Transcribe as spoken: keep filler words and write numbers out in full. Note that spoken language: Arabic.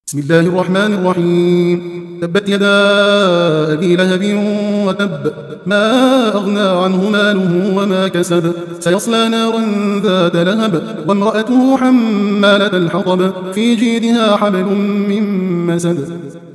بسم الله الرحمن الرحيم. تبت يدا أبي لهب وتب، ما أغنى عنه ماله وما كسب، سيصلى نارا ذات لهب، وامرأته حمالة الحطب، في جيدها حبل من مسد.